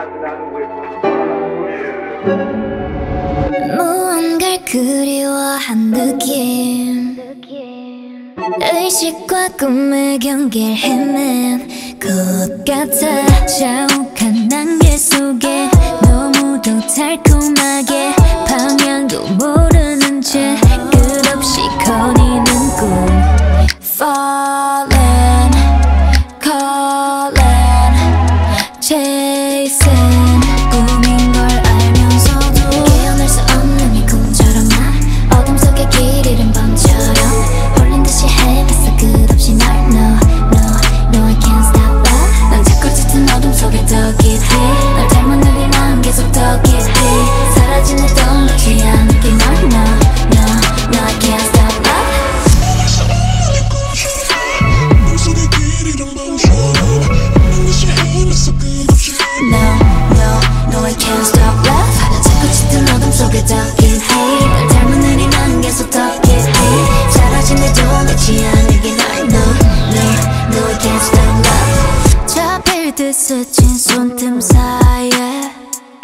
무언가를 그리워한 느낌, 의식과 꿈의 경계를 헤맨 것 같아. 자욱한 안개 속에 너무도 달콤하게 방향도 모르는 채 끝없이 거리는 꿈. Falling, calling, chasing, 꿈인 걸 알면서도 깨어날 수 없는 이 꿈처럼 나 어둠 속에 길 잃은 밤처럼 홀린 듯이 헤맸어 끝없이 널 No, I can't stop that. 난 자꾸 짙은 어둠 속에 더 깊이 널 닮은 눈이 난 계속 더 깊이 사라진 내도 놓지 않을게 널 No, I can't stop that. No, I can't stop love. 난 자꾸 짙은 어둠 속에 더 깊이 널 닮은 눈이 난 계속 더 깊이 사라진 내도 놓지 않을게 널 No, I can't stop love. 잡힐 듯 스친 손틈 사이에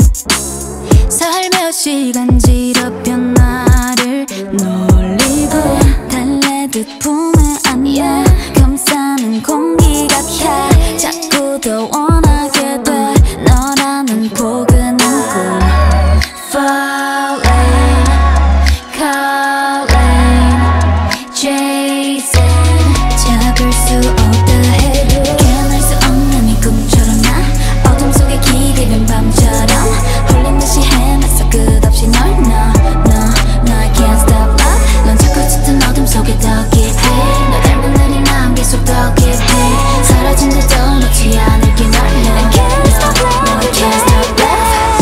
살며시 간지럽혀 나를 놀리고 달래듯 품에 안겨 감싸는 공기가 캬 자꾸 더 원하게 돼 너라는 포근한 꿈. Falling, calling, chasing, 잡을 수 없다 해도 깨어날 수 없는 이 꿈처럼 나 어둠 속에 길 잃은 밤처럼 홀린 듯이 헤맸어 끝없이 널 No, I can't stop love. 넌 자꾸 짙은 어둠 속에 더 깊이 널 닮은 눈이 난 계속 더 깊이 사라진 듯도 놓지 않을게 널 I can't stop love. No, I can't stop love.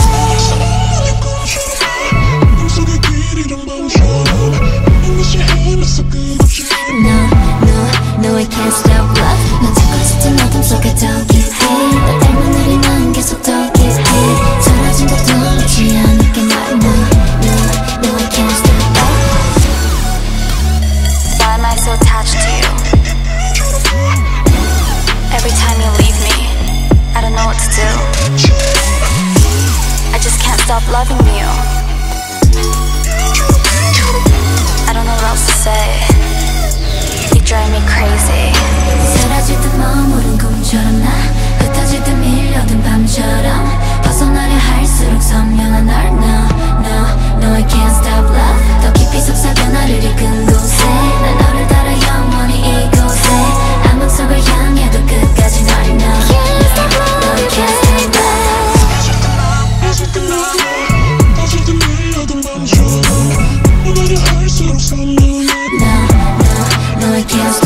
No, I can't stop love. 넌 자꾸 짙은 어둠 속에 더 깊이 널 닮은 눈이 난 계속 더 깊이 사라진 듯도 놓지 않을게 널 No, I can't stop love. Why am I so attached to you? Every time you leave me, I don't know what to do. I just can't stop loving you. I don't know what else to say. You drive me crazy. 사라질 듯 머무른 꿈처럼 나 흩어질 듯 밀려든 밤처럼 벗어나려 할수록 선명한 널 No, I can't stop love. 더 깊이 속삭여 나를 이끈 곳에 난 너를 따라 영원히 이곳에 암흑 속을 향해도 끝까지 널 No, I can't stop love. No, I can't stop.